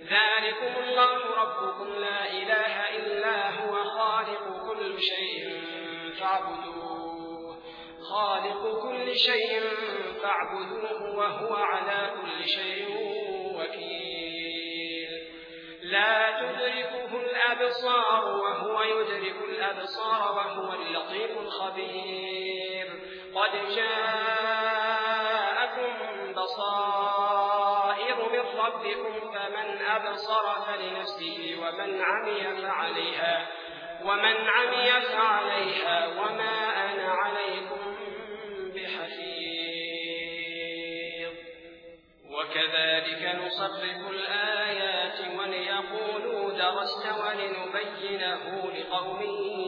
ذلكم الله ربكم لا إله إلا هو خالق كل شيء فاعبدوه وهو على كل شيء وكيل لا تدركه الأبصار وهو يدرك الأبصار وهو اللطيف الخبير قد جاءكم بصائر من ربكم فمن أبصر فلنفسه ومن عمي فعليها وما أنا عليكم بحفيظ وكذلك نصرف الآيات وليقولوا درست ولنبينه لقوم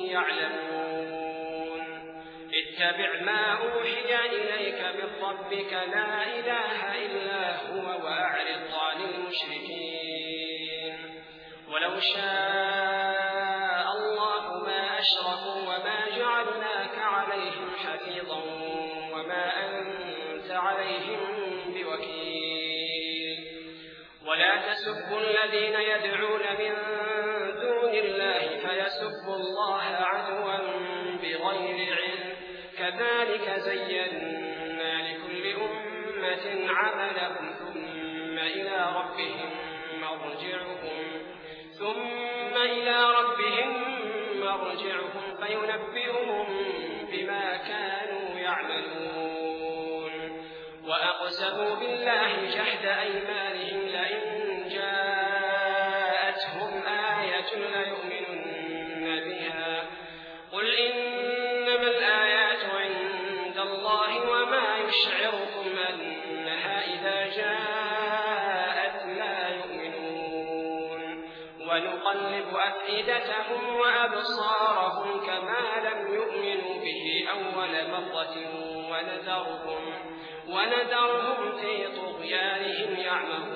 يعلمون اتبع ما أوحي إليك من ربك لا إله إلا هو وأعرض عن المشركين ولو شاء الله ما أشركوا وما جعلناك عليهم حفيظا وما أنت عليهم بوكيل ولا تسبوا الذين يدعون من دون الله فيسبوا الله عدوا بغير علم كذلك زينا لكل أمة عملهم ثم إلى ربهم مرجعهم فينبئهم بما كانوا يعملون وأقسموا بالله جهد أيمانهم لئن جاءتهم آية ليؤمنن بها قل إنما الآيات عند الله وما يشعركم أنها إذا جاءت لا يؤمنون ونقلب أفئدتهم وأبصارهم كما لم يؤمنوا به أول مرة ونذرهم في طغيانهم يعمهون